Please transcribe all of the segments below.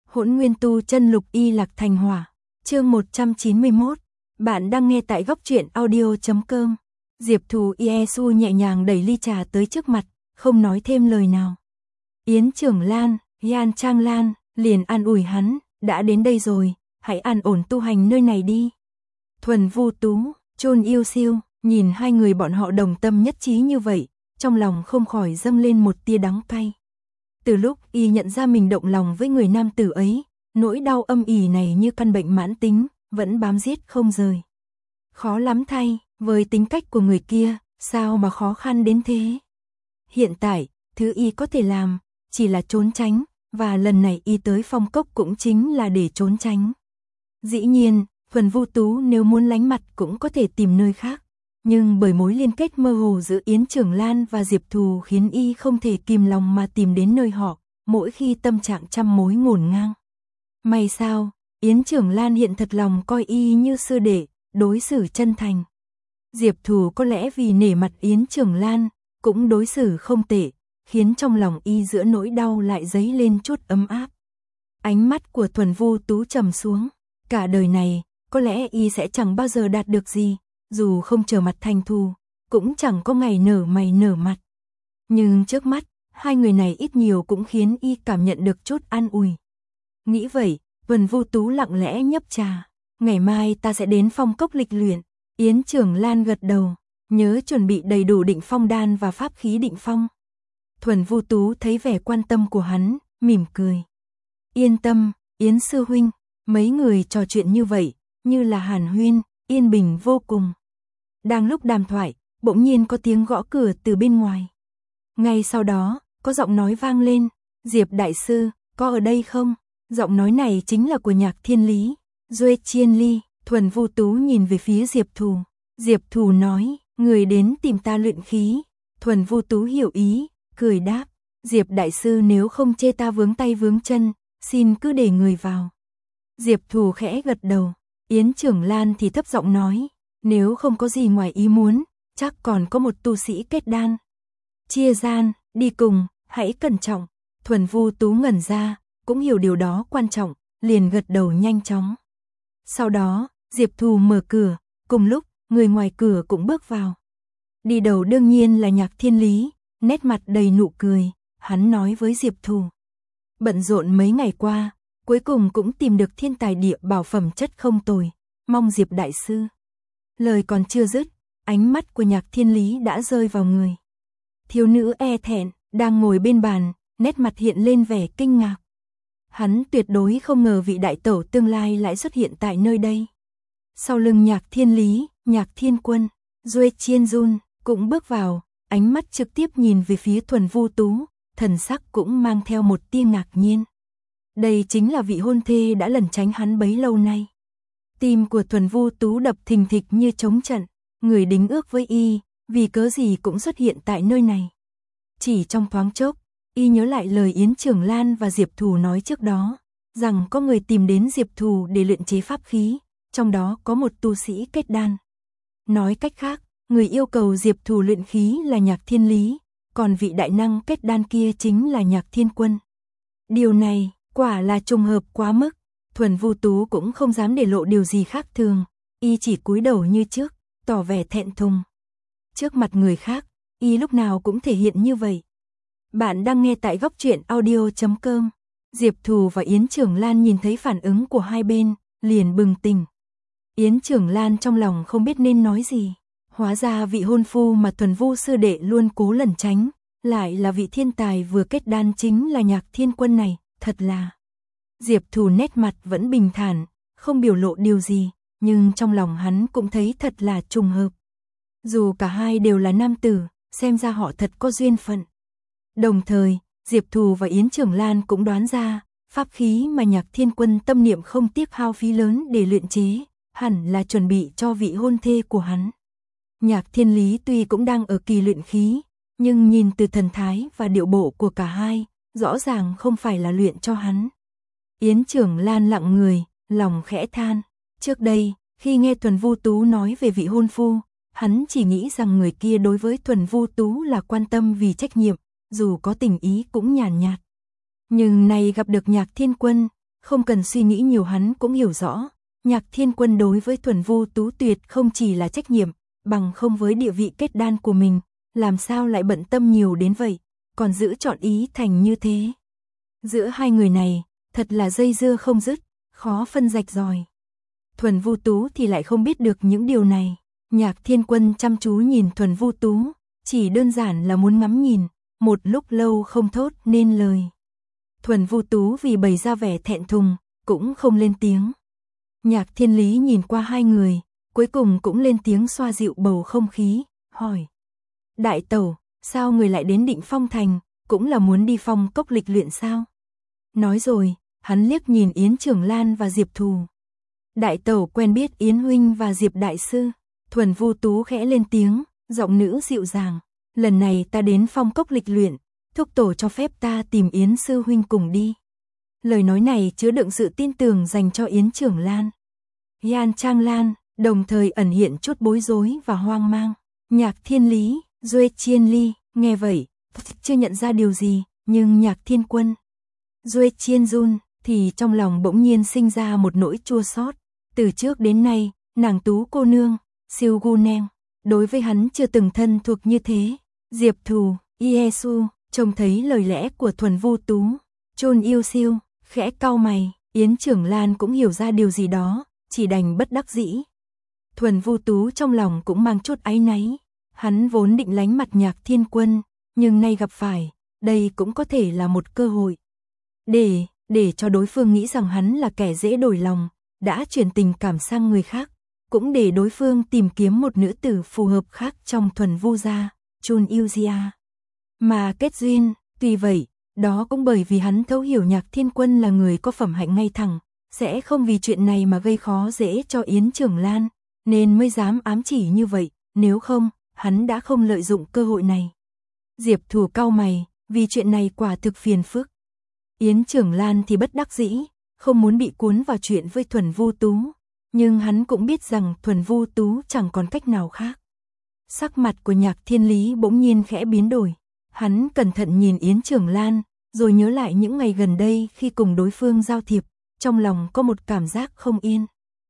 Hỗn Nguyên Tu Chân Lục Y Lạc Thành Hỏa, chương 191. Bạn đang nghe tại góc truyện audio.com. Diệp Thù Iesu nhẹ nhàng đẩy ly trà tới trước mặt, không nói thêm lời nào. Yến Trưởng Lan, Yan Trang Lan liền an ủi hắn, đã đến đây rồi, hãy an ổn tu hành nơi này đi. Thuần Vu Tú, Chôn Yêu Siêu, nhìn hai người bọn họ đồng tâm nhất trí như vậy, trong lòng không khỏi dâng lên một tia đắng cay. Từ lúc y nhận ra mình động lòng với người nam tử ấy, nỗi đau âm ỉ này như căn bệnh mãn tính, vẫn bám giết không rời. Khó lắm thay, với tính cách của người kia, sao mà khó khăn đến thế? Hiện tại, thứ y có thể làm, chỉ là trốn tránh, và lần này y tới Phong Cốc cũng chính là để trốn tránh. Dĩ nhiên, Thuần Vu Tú nếu muốn lánh mặt cũng có thể tìm nơi khác. Nhưng bởi mối liên kết mơ hồ giữa Yến Trưởng Lan và Diệp Thù khiến y không thể kìm lòng mà tìm đến nơi họ, mỗi khi tâm trạng trăm mối ngổn ngang. May sao, Yến Trưởng Lan hiện thật lòng coi y như sư đệ, đối xử chân thành. Diệp Thù có lẽ vì nể mặt Yến Trưởng Lan, cũng đối xử không tệ, khiến trong lòng y giữa nỗi đau lại dấy lên chút ấm áp. Ánh mắt của Thuần Vu Tú trầm xuống, cả đời này, có lẽ y sẽ chẳng bao giờ đạt được gì. Dù không trở mặt thành thù, cũng chẳng có ngày nở mày nở mặt. Nhưng trước mắt, hai người này ít nhiều cũng khiến y cảm nhận được chút an ủi. Nghĩ vậy, Thuần Vu Tú lặng lẽ nhấp trà. Ngày mai ta sẽ đến Phong Cốc lịch luyện. Yến Trưởng Lan gật đầu, nhớ chuẩn bị đầy đủ định phong đan và pháp khí định phong. Thuần Vu Tú thấy vẻ quan tâm của hắn, mỉm cười. Yên tâm, Yến sư huynh, mấy người trò chuyện như vậy, như là hàn huyên, yên bình vô cùng. Đang lúc đàm thoại, bỗng nhiên có tiếng gõ cửa từ bên ngoài. Ngay sau đó, có giọng nói vang lên, Diệp đại sư, có ở đây không? Giọng nói này chính là của Nhạc Thiên Lý. Duệ Chiên Ly. Thuần Vu Tú nhìn về phía Diệp Thù. Diệp Thù nói, người đến tìm ta luyện khí. Thuần Vu Tú hiểu ý, cười đáp, Diệp đại sư nếu không chê ta vướng tay vướng chân, xin cứ để người vào. Diệp Thù khẽ gật đầu. Yến Trưởng Lan thì thấp giọng nói, nếu không có gì ngoài ý muốn, chắc còn có một tu sĩ kết đan. Chia gian, đi cùng, hãy cẩn trọng. Thuần Vu Tú ngẩn ra, cũng hiểu điều đó quan trọng, liền gật đầu nhanh chóng. Sau đó, Diệp Thù mở cửa, cùng lúc, người ngoài cửa cũng bước vào. Đi đầu đương nhiên là Nhạc Thiên Lý, nét mặt đầy nụ cười, hắn nói với Diệp Thù. Bận rộn mấy ngày qua, cuối cùng cũng tìm được thiên tài địa bảo phẩm chất không tồi, mong Diệp đại sư. Lời còn chưa dứt, ánh mắt của Nhạc Thiên Lý đã rơi vào người. Thiếu nữ e thẹn, đang ngồi bên bàn, nét mặt hiện lên vẻ kinh ngạc. Hắn tuyệt đối không ngờ vị đại tẩu tương lai lại xuất hiện tại nơi đây. Sau lưng Nhạc Thiên Lý, Nhạc Thiên Quân, Duệ Chiên Jun cũng bước vào, ánh mắt trực tiếp nhìn về phía Thuần Vu Tú, thần sắc cũng mang theo một tia ngạc nhiên. Đây chính là vị hôn thê đã lẩn tránh hắn bấy lâu nay. Tim của Thuần Vu Tú đập thình thịch như trống trận, người đính ước với y, vì cớ gì cũng xuất hiện tại nơi này. Chỉ trong thoáng chốc, y nhớ lại lời Yến Trưởng Lan và Diệp Thù nói trước đó, rằng có người tìm đến Diệp Thù để luyện chế pháp khí, trong đó có một tu sĩ kết đan. Nói cách khác, người yêu cầu Diệp Thù luyện khí là Nhạc Thiên Lý, còn vị đại năng kết đan kia chính là Nhạc Thiên Quân. Điều này, quả là trùng hợp quá mức. Thuần Vu Tú cũng không dám để lộ điều gì khác thường, y chỉ cúi đầu như trước, tỏ vẻ thẹn thùng. Trước mặt người khác, y lúc nào cũng thể hiện như vậy. Bạn đang nghe tại góc truyện audio.com. Diệp Thù và Yến Trưởng Lan nhìn thấy phản ứng của hai bên, liền bừng tỉnh. Yến Trưởng Lan trong lòng không biết nên nói gì. Hóa ra vị hôn phu mà Thuần Vu sư đệ luôn cố lẩn tránh, lại là vị thiên tài vừa kết đan chính là Nhạc Thiên Quân này, thật là. Diệp Thù nét mặt vẫn bình thản, không biểu lộ điều gì, nhưng trong lòng hắn cũng thấy thật là trùng hợp. Dù cả hai đều là nam tử, xem ra họ thật có duyên phận. Đồng thời, Diệp Thù và Yến Trưởng Lan cũng đoán ra, pháp khí mà Nhạc Thiên Quân tâm niệm không tiếc hao phí lớn để luyện chế, hẳn là chuẩn bị cho vị hôn thê của hắn. Nhạc Thiên Lý tuy cũng đang ở kỳ luyện khí, nhưng nhìn từ thần thái và điệu bộ của cả hai, rõ ràng không phải là luyện cho hắn. Yến Trưởng Lan lặng người, lòng khẽ than. Trước đây, khi nghe Thuần Vu Tú nói về vị hôn phu, hắn chỉ nghĩ rằng người kia đối với Thuần Vu Tú là quan tâm vì trách nhiệm, dù có tình ý cũng nhàn nhạt. Nhưng nay gặp được Nhạc Thiên Quân, không cần suy nghĩ nhiều hắn cũng hiểu rõ, Nhạc Thiên Quân đối với Thuần Vu Tú tuyệt không chỉ là trách nhiệm, bằng không với địa vị kết đan của mình, làm sao lại bận tâm nhiều đến vậy, còn giữ chọn ý thành như thế. Giữa hai người này, thật là dây dưa không dứt, khó phân rạch ròi. Thuần Vu Tú thì lại không biết được những điều này. Nhạc Thiên Quân chăm chú nhìn Thuần Vu Tú, chỉ đơn giản là muốn ngắm nhìn, một lúc lâu không thốt nên lời. Thuần Vu Tú vì bày ra vẻ thẹn thùng, cũng không lên tiếng. Nhạc Thiên Lý nhìn qua hai người, cuối cùng cũng lên tiếng xoa dịu bầu không khí, hỏi. Đại tẩu, sao người lại đến Định Phong Thành, cũng là muốn đi phong cốc lịch luyện sao? Nói rồi, hắn liếc nhìn Yến Trưởng Lan và Diệp Thù. Đại tẩu quen biết Yến huynh và Diệp đại sư. Thuần Vu Tú khẽ lên tiếng, giọng nữ dịu dàng. Lần này ta đến phong cốc lịch luyện, thúc tổ cho phép ta tìm Yến sư huynh cùng đi. Lời nói này chứa đựng sự tin tưởng dành cho Yến Trưởng Lan. Yan Trang Lan, đồng thời ẩn hiện chút bối rối và hoang mang. Nhạc Thiên Lý, Duệ Chiên Ly, nghe vậy, chưa nhận ra điều gì, nhưng Nhạc Thiên Quân, Duệ Chiên Jun, thì trong lòng bỗng nhiên sinh ra một nỗi chua xót. Từ trước đến nay, nàng Tú cô nương, Siêu Gu Neng, đối với hắn chưa từng thân thuộc như thế. Diệp Thù, Yesu, trông thấy lời lẽ của Thuần Vu Tú, Chôn Yêu Siêu, khẽ cau mày, Yến Trưởng Lan cũng hiểu ra điều gì đó, chỉ đành bất đắc dĩ. Thuần Vu Tú trong lòng cũng mang chút áy náy, hắn vốn định lánh mặt Nhạc Thiên Quân, nhưng nay gặp phải, đây cũng có thể là một cơ hội. Để cho đối phương nghĩ rằng hắn là kẻ dễ đổi lòng, đã chuyển tình cảm sang người khác, cũng để đối phương tìm kiếm một nữ tử phù hợp khác trong Thuần Vu gia, Chun Yuzia. Mà kết duyên, tuy vậy, đó cũng bởi vì hắn thấu hiểu Nhạc Thiên Quân là người có phẩm hạnh ngay thẳng, sẽ không vì chuyện này mà gây khó dễ cho Yến Trưởng Lan, nên mới dám ám chỉ như vậy, nếu không, hắn đã không lợi dụng cơ hội này. Diệp Thù cau mày, vì chuyện này quả thực phiền phức. Yến Trưởng Lan thì bất đắc dĩ, không muốn bị cuốn vào chuyện với Thuần Vu Tú, nhưng hắn cũng biết rằng Thuần Vu Tú chẳng còn cách nào khác. Sắc mặt của Nhạc Thiên Lý bỗng nhiên khẽ biến đổi, hắn cẩn thận nhìn Yến Trưởng Lan, rồi nhớ lại những ngày gần đây khi cùng đối phương giao thiệp, trong lòng có một cảm giác không yên.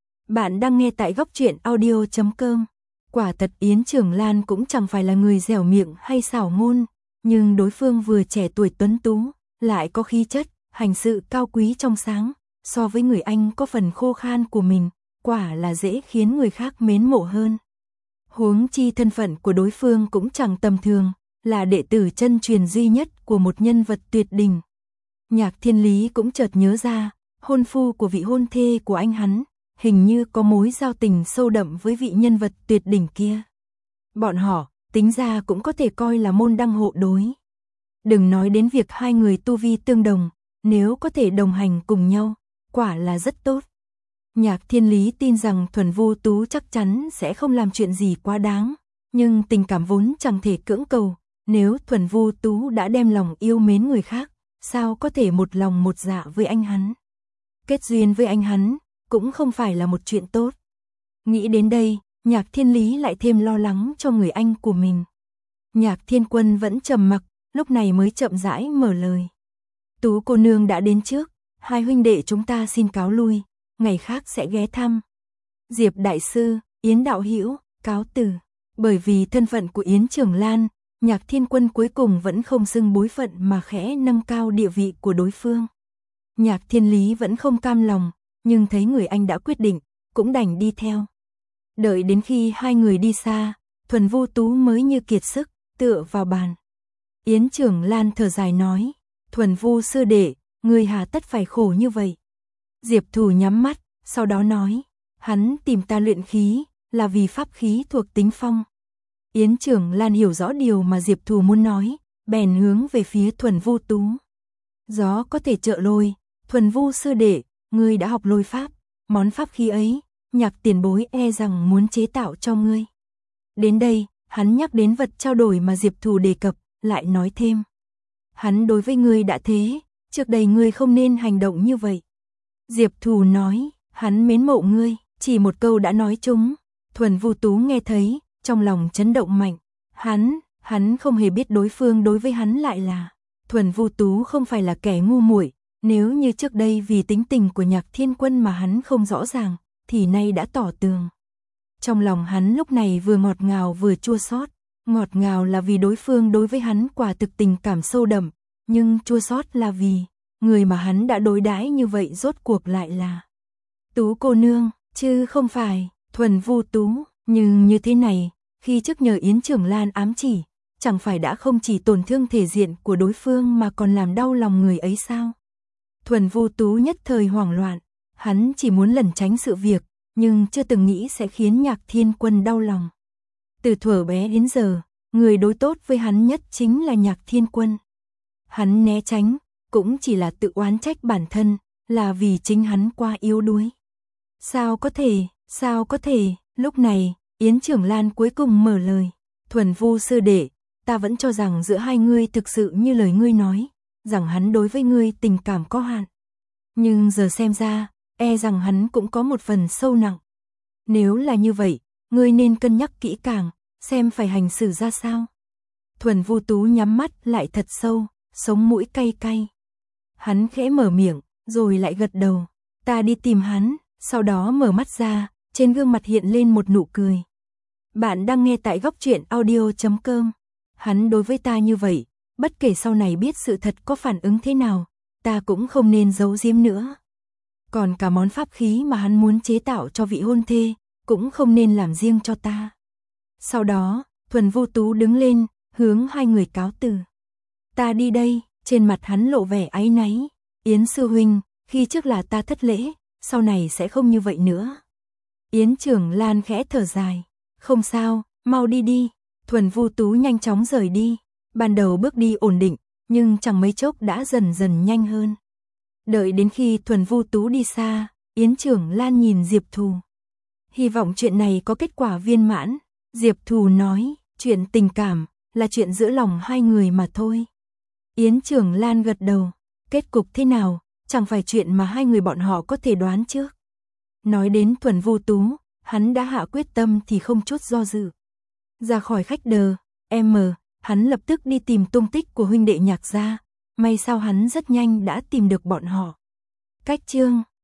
Bạn đang nghe tại góc truyện audio.com. Quả thật Yến Trưởng Lan cũng chẳng phải là người dẻo miệng hay xảo ngôn, nhưng đối phương vừa trẻ tuổi tuấn tú, lại có khí chất, hành sự cao quý trong sáng, so với người anh có phần khô khan của mình, quả là dễ khiến người khác mến mộ hơn. Huống chi thân phận của đối phương cũng chẳng tầm thường, là đệ tử chân truyền duy nhất của một nhân vật tuyệt đỉnh. Nhạc Thiên Lý cũng chợt nhớ ra, hôn phu của vị hôn thê của anh hắn, hình như có mối giao tình sâu đậm với vị nhân vật tuyệt đỉnh kia. Bọn họ, tính ra cũng có thể coi là môn đăng hộ đối. Đừng nói đến việc hai người tu vi tương đồng, nếu có thể đồng hành cùng nhau, quả là rất tốt. Nhạc Thiên Lý tin rằng Thuần Vu Tú chắc chắn sẽ không làm chuyện gì quá đáng, nhưng tình cảm vốn chẳng thể cưỡng cầu, nếu Thuần Vu Tú đã đem lòng yêu mến người khác, sao có thể một lòng một dạ với anh hắn. Kết duyên với anh hắn, cũng không phải là một chuyện tốt. Nghĩ đến đây, Nhạc Thiên Lý lại thêm lo lắng cho người anh của mình. Nhạc Thiên Quân vẫn trầm mặc, lúc này mới chậm rãi mở lời. Tú cô nương đã đến trước, hai huynh đệ chúng ta xin cáo lui, ngày khác sẽ ghé thăm. Diệp đại sư, Yến đạo hữu, cáo từ. Bởi vì thân phận của Yến Trưởng Lan, Nhạc Thiên Quân cuối cùng vẫn không xưng bối phận mà khẽ nâng cao địa vị của đối phương. Nhạc Thiên Lý vẫn không cam lòng, nhưng thấy người anh đã quyết định, cũng đành đi theo. Đợi đến khi hai người đi xa, Thuần Vu Tú mới như kiệt sức, tựa vào bàn. Yến Trưởng Lan thở dài nói, Thuần Vu sư đệ, người hà tất phải khổ như vậy. Diệp Thù nhắm mắt, sau đó nói, hắn tìm ta luyện khí, là vì pháp khí thuộc tính phong. Yến Trưởng Lan hiểu rõ điều mà Diệp Thù muốn nói, bèn hướng về phía Thuần Vu Tú. Gió có thể trợ lôi, Thuần Vu sư đệ, ngươi đã học lôi pháp, món pháp khí ấy, Nhạc tiền bối e rằng muốn chế tạo cho ngươi. Đến đây, hắn nhắc đến vật trao đổi mà Diệp Thù đề cập, lại nói thêm. Hắn đối với ngươi đã thế, trước đây ngươi không nên hành động như vậy. Diệp Thù nói, hắn mến mộ ngươi, chỉ một câu đã nói trúng. Thuần Vu Tú nghe thấy, trong lòng chấn động mạnh. Hắn không hề biết đối phương đối với hắn lại là. Thuần Vu Tú không phải là kẻ ngu muội, Nếu như trước đây vì tính tình của Nhạc Thiên Quân mà hắn không rõ ràng, thì nay đã tỏ tường. Trong lòng hắn lúc này vừa ngọt ngào vừa chua xót. Ngọt ngào là vì đối phương đối với hắn quả thực tình cảm sâu đậm, nhưng chua xót là vì người mà hắn đã đối đãi như vậy rốt cuộc lại là Tú cô nương, chứ không phải Thuần Vu Tú. Nhưng như thế này, khi trước nhờ Yến Trưởng Lan ám chỉ, chẳng phải đã không chỉ tổn thương thể diện của đối phương mà còn làm đau lòng người ấy sao? Thuần Vu Tú nhất thời hoảng loạn, hắn chỉ muốn lẩn tránh sự việc, nhưng chưa từng nghĩ sẽ khiến Nhạc Thiên Quân đau lòng. Từ thuở bé đến giờ, người đối tốt với hắn nhất chính là Nhạc Thiên Quân. Hắn né tránh, cũng chỉ là tự oán trách bản thân, là vì chính hắn quá yếu đuối. Sao có thể, lúc này, Yến Trưởng Lan cuối cùng mở lời. Thuần Vu sư đệ, ta vẫn cho rằng giữa hai ngươi thực sự như lời ngươi nói, rằng hắn đối với ngươi tình cảm có hạn. Nhưng giờ xem ra, e rằng hắn cũng có một phần sâu nặng. Nếu là như vậy, ngươi nên cân nhắc kỹ càng, xem phải hành xử ra sao. Thuần Vu Tú nhắm mắt lại thật sâu, sống mũi cay cay. Hắn khẽ mở miệng, rồi lại gật đầu. Ta đi tìm hắn, sau đó mở mắt ra, trên gương mặt hiện lên một nụ cười. Bạn đang nghe tại Góc Truyện Audio.com. Hắn đối với ta như vậy, bất kể sau này biết sự thật có phản ứng thế nào, ta cũng không nên giấu giếm nữa. Còn cả món pháp khí mà hắn muốn chế tạo cho vị hôn thê, cũng không nên làm riêng cho ta. Sau đó, Thuần Vu Tú đứng lên, hướng hai người cáo từ. Ta đi đây, trên mặt hắn lộ vẻ áy náy. Yến sư huynh, khi trước là ta thất lễ, sau này sẽ không như vậy nữa. Yến Trưởng Lan khẽ thở dài. Không sao, mau đi đi. Thuần Vu Tú nhanh chóng rời đi. Ban đầu bước đi ổn định, nhưng chẳng mấy chốc đã dần dần nhanh hơn. Đợi đến khi Thuần Vu Tú đi xa, Yến Trưởng Lan nhìn Diệp Thù. Hy vọng chuyện này có kết quả viên mãn. Diệp Thù nói, chuyện tình cảm là chuyện giữa lòng hai người mà thôi. Yến Trưởng Lan gật đầu. Kết cục thế nào, chẳng phải chuyện mà hai người bọn họ có thể đoán trước. Nói đến Thuần Vu Tú, hắn đã hạ quyết tâm thì không chút do dự. Ra khỏi khách đờ, hắn lập tức đi tìm tung tích của huynh đệ Nhạc gia. May sao hắn rất nhanh đã tìm được bọn họ. Cách chương